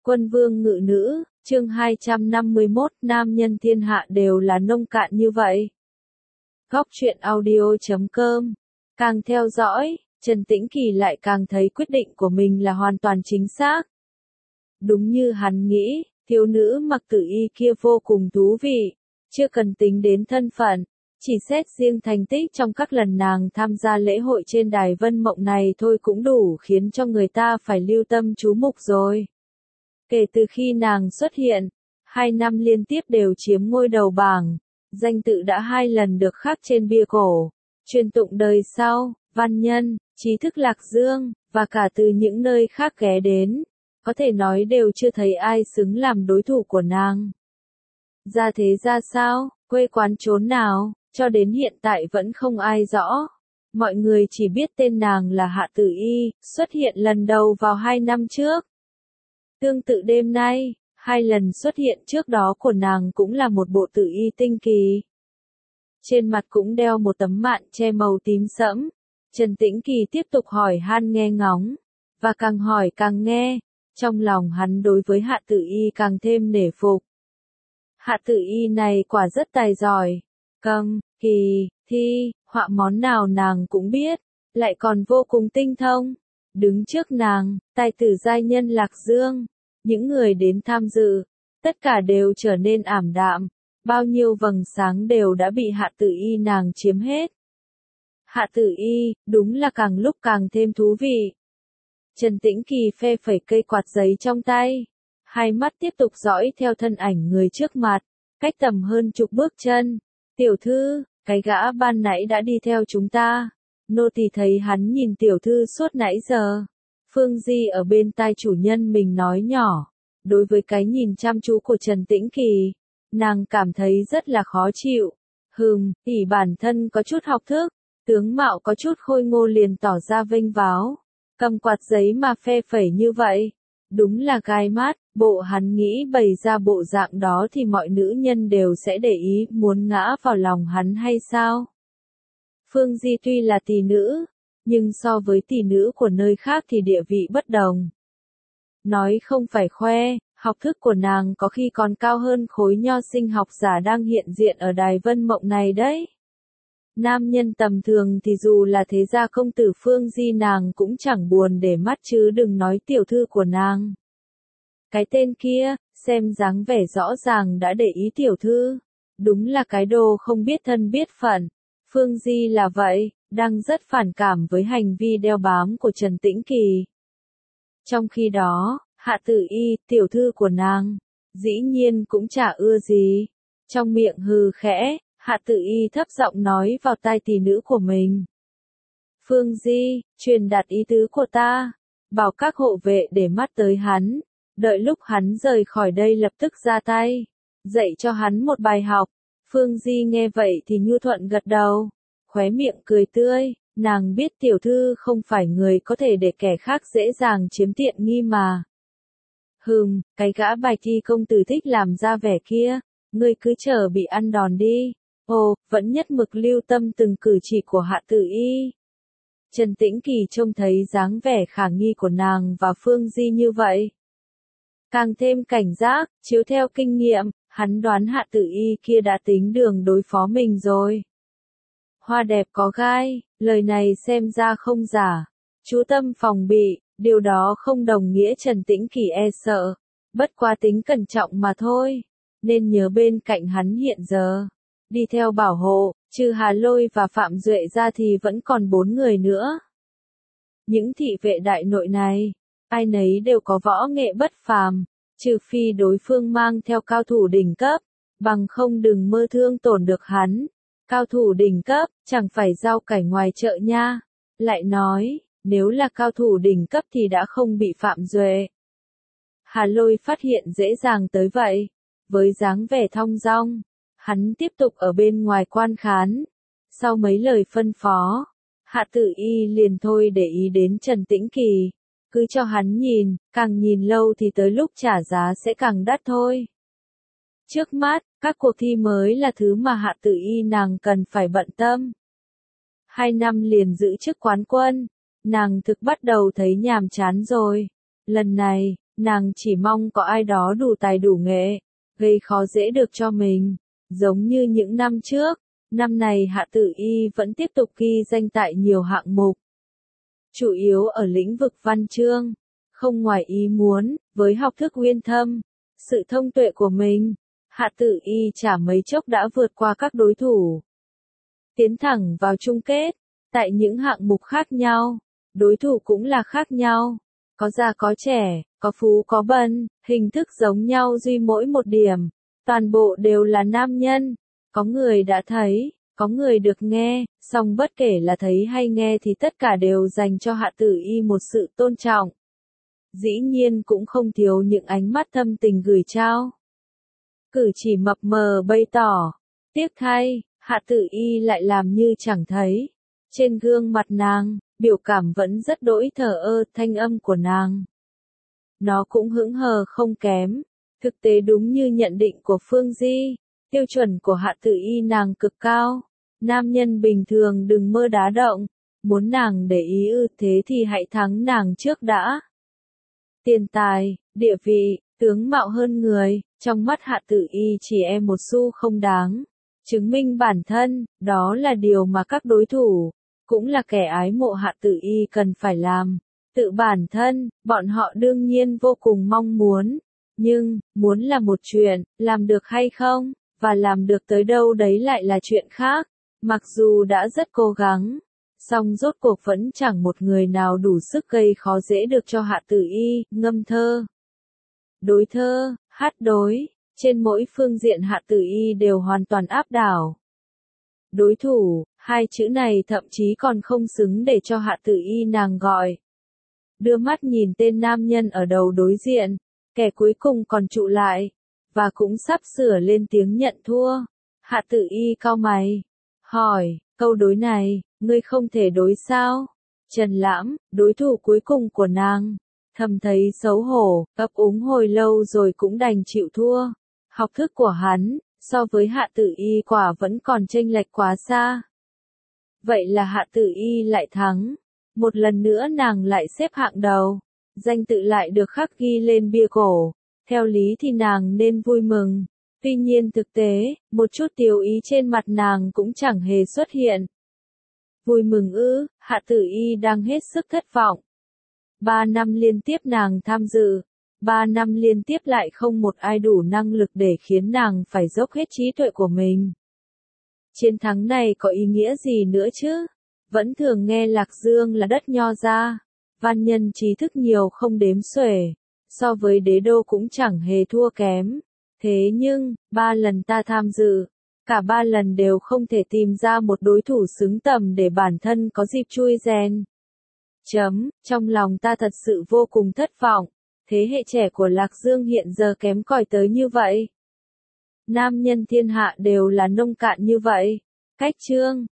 Quân vương ngự nữ, chương 251, nam nhân thiên hạ đều là nông cạn như vậy. Góc truyện audio.com. Càng theo dõi, Trần Tĩnh Kỳ lại càng thấy quyết định của mình là hoàn toàn chính xác. Đúng như hắn nghĩ, thiếu nữ Mặc Tử Y kia vô cùng thú vị, chưa cần tính đến thân phận, chỉ xét riêng thành tích trong các lần nàng tham gia lễ hội trên đài Vân Mộng này thôi cũng đủ khiến cho người ta phải lưu tâm chú mục rồi. Kể từ khi nàng xuất hiện, 2 năm liên tiếp đều chiếm ngôi đầu bảng, danh tự đã 2 lần được khắc trên bia cổ, truyền tụng đời sau, văn nhân, trí thức Lạc Dương, và cả từ những nơi khác ghé đến, có thể nói đều chưa thấy ai xứng làm đối thủ của nàng. Ra thế ra sao, quê quán chốn nào, cho đến hiện tại vẫn không ai rõ. Mọi người chỉ biết tên nàng là Hạ Tử Y, xuất hiện lần đầu vào 2 năm trước. Tương tự đêm nay, 2 lần xuất hiện trước đó của nàng cũng là một bộ tử y tinh kỳ. Trên mặt cũng đeo một tấm mạn che màu tím sẫm. Trần Tĩnh Kỳ tiếp tục hỏi han nghe ngóng, và càng hỏi càng nghe, trong lòng hắn đối với Hạ Tử Y càng thêm nể phục. Hạ Tử Y này quả rất tài giỏi, cầm, kỳ, thi, họa món nào nàng cũng biết, lại còn vô cùng tinh thông. Đứng trước nàng, tài tử giai nhân Lạc Dương, những người đến tham dự, tất cả đều trở nên ảm đạm, bao nhiêu vầng sáng đều đã bị Hạ Tử Y nàng chiếm hết. Hạ Tử Y, đúng là càng lúc càng thêm thú vị. Trần Tĩnh Kỳ phe phẩy cây quạt giấy trong tay, hai mắt tiếp tục dõi theo thân ảnh người trước mặt, cách tầm hơn chục bước chân. Tiểu thư, cái gã ban nãy đã đi theo chúng ta. Nô tỳ thấy hắn nhìn tiểu thư suốt nãy giờ. Phương Di ở bên tai chủ nhân mình nói nhỏ. Đối với cái nhìn chăm chú của Trần Tĩnh Kỳ, nàng cảm thấy rất là khó chịu. Ỷ bản thân có chút học thức, tướng mạo có chút khôi ngô liền tỏ ra vênh váo. Cầm quạt giấy mà phe phẩy như vậy, đúng là gai mắt. Bộ hắn nghĩ bày ra bộ dạng đó thì mọi nữ nhân đều sẽ để ý, muốn ngã vào lòng hắn hay sao? Phương Di tuy là tỷ nữ, nhưng so với tỷ nữ của nơi khác thì địa vị bất đồng. Nói không phải khoe, học thức của nàng có khi còn cao hơn khối nho sinh học giả đang hiện diện ở đài Vân Mộng này đấy. Nam nhân tầm thường thì dù là thế gia công tử Phương Di nàng cũng chẳng buồn để mắt chứ đừng nói tiểu thư của nàng. Cái tên kia, xem dáng vẻ rõ ràng đã để ý tiểu thư. Đúng là cái đồ không biết thân biết phận. Phương Di là vậy, đang rất phản cảm với hành vi đeo bám của Trần Tĩnh Kỳ. Trong khi đó, Hạ Tử Y, tiểu thư của nàng, dĩ nhiên cũng chả ưa gì. Trong miệng hừ khẽ, Hạ Tử Y thấp giọng nói vào tai tỷ nữ của mình. Phương Di, truyền đạt ý tứ của ta, bảo các hộ vệ để mắt tới hắn. Đợi lúc hắn rời khỏi đây lập tức ra tay, dạy cho hắn một bài học. Phương Di nghe vậy thì nhu thuận gật đầu, khóe miệng cười tươi, nàng biết tiểu thư không phải người có thể để kẻ khác dễ dàng chiếm tiện nghi mà. Cái gã Bạch Y công tử thích làm ra vẻ kia, ngươi cứ chờ bị ăn đòn đi. Ồ, vẫn nhất mực lưu tâm từng cử chỉ của Hạ Tử Y. Trần Tĩnh Kỳ trông thấy dáng vẻ khả nghi của nàng và Phương Di như vậy, càng thêm cảnh giác, chiếu theo kinh nghiệm, hắn đoán Hạ Tử Y kia đã tính đường đối phó mình rồi. Hoa đẹp có gai, lời này xem ra không giả. Chú tâm phòng bị, điều đó không đồng nghĩa Trần Tĩnh Kỳ e sợ, bất quá tính cẩn trọng mà thôi. Nên nhớ bên cạnh hắn hiện giờ, đi theo bảo hộ, trừ Hà Lôi và Phạm Duệ ra thì vẫn còn 4 người nữa. Những thị vệ đại nội này, ai nấy đều có võ nghệ bất phàm, trừ phi đối phương mang theo cao thủ đỉnh cấp, bằng không đừng mơ thương tổn được hắn. Cao thủ đỉnh cấp, chẳng phải rau cải ngoài chợ nha. Lại nói, nếu là cao thủ đỉnh cấp thì đã không bị Phạm Duệ. Hà Lôi phát hiện dễ dàng tới vậy. Với dáng vẻ thong dong, hắn tiếp tục ở bên ngoài quan khán. Sau mấy lời phân phó, Hạ Tử Y liền thôi để ý đến Trần Tĩnh Kỳ. Cứ cho hắn nhìn, càng nhìn lâu thì tới lúc trả giá sẽ càng đắt thôi. Trước mắt, các cuộc thi mới là thứ mà Hạ Tử Y nàng cần phải bận tâm. 2 năm liền giữ chức quán quân, nàng thực bắt đầu thấy nhàm chán rồi. Lần này, nàng chỉ mong có ai đó đủ tài đủ nghệ, gây khó dễ được cho mình, giống như những năm trước. Năm này Hạ Tử Y vẫn tiếp tục ghi danh tại nhiều hạng mục, chủ yếu ở lĩnh vực văn chương. Không ngoài ý muốn, với học thức uyên thâm, sự thông tuệ của mình, Hạ Tử Y chả mấy chốc đã vượt qua các đối thủ, tiến thẳng vào chung kết. Tại những hạng mục khác nhau, đối thủ cũng là khác nhau, có già có trẻ, có phú có bần, hình thức giống nhau duy mỗi một điểm, toàn bộ đều là nam nhân. Có người đã thấy, có người được nghe, song bất kể là thấy hay nghe thì tất cả đều dành cho Hạ Tử Y một sự tôn trọng. Dĩ nhiên cũng không thiếu những ánh mắt thâm tình gửi trao. Cử chỉ mập mờ bày tỏ, tiếc thay, Hạ Tử Y lại làm như chẳng thấy. Trên gương mặt nàng, biểu cảm vẫn rất đỗi thờ ơ, thanh âm của nàng. Nó cũng hững hờ không kém. Thực tế đúng như nhận định của Phương Di, tiêu chuẩn của Hạ Tử Y nàng cực cao. Nam nhân bình thường đừng mơ đá động, muốn nàng để ý thế thì hãy thắng nàng trước đã. Tiền tài, địa vị, tướng mạo hơn người, trong mắt Hạ Tử Y chỉ một xu không đáng. Chứng minh bản thân, đó là điều mà các đối thủ, cũng là kẻ ái mộ Hạ Tử Y cần phải làm. Tự bản thân, bọn họ đương nhiên vô cùng mong muốn. Nhưng, muốn là một chuyện, làm được hay không, và làm được tới đâu đấy lại là chuyện khác. Mặc dù đã rất cố gắng, song rốt cuộc vẫn chẳng một người nào đủ sức gây khó dễ được cho Hạ Tử Y. Ngâm thơ, đối thơ, hát đối, trên mỗi phương diện Hạ Tử Y đều hoàn toàn áp đảo. Đối thủ, hai chữ này thậm chí còn không xứng để cho Hạ Tử Y nàng gọi. Đưa mắt nhìn tên nam nhân ở đầu đối diện, kẻ cuối cùng còn trụ lại, và cũng sắp sửa lên tiếng nhận thua. Hạ Tử Y cau mày, hỏi, câu đối này, ngươi không thể đối sao? Trần Lãm, đối thủ cuối cùng của nàng, thầm thấy xấu hổ, ấp úng hồi lâu rồi cũng đành chịu thua. Học thức của hắn, so với Hạ Tử Y quả vẫn còn chênh lệch quá xa. Vậy là Hạ Tử Y lại thắng. Một lần nữa nàng lại xếp hạng đầu. Danh tự lại được khắc ghi lên bia cổ. Theo lý thì nàng nên vui mừng. Tuy nhiên thực tế, một chút tiêu ý trên mặt nàng cũng chẳng hề xuất hiện. Vui mừng ư, Hạ Tử Y đang hết sức thất vọng. 3 năm liên tiếp nàng tham dự. 3 năm liên tiếp lại không một ai đủ năng lực để khiến nàng phải dốc hết trí tuệ của mình. Chiến thắng này có ý nghĩa gì nữa chứ? Vẫn thường nghe Lạc Dương là đất nho gia, văn nhân trí thức nhiều không đếm xuể, so với đế đô cũng chẳng hề thua kém. Thế nhưng, 3 lần ta tham dự, cả 3 lần đều không thể tìm ra một đối thủ xứng tầm để bản thân có dịp chui rèn. Trong lòng ta thật sự vô cùng thất vọng. Thế hệ trẻ của Lạc Dương hiện giờ kém cỏi tới như vậy. Nam nhân thiên hạ đều là nông cạn như vậy. Cách chương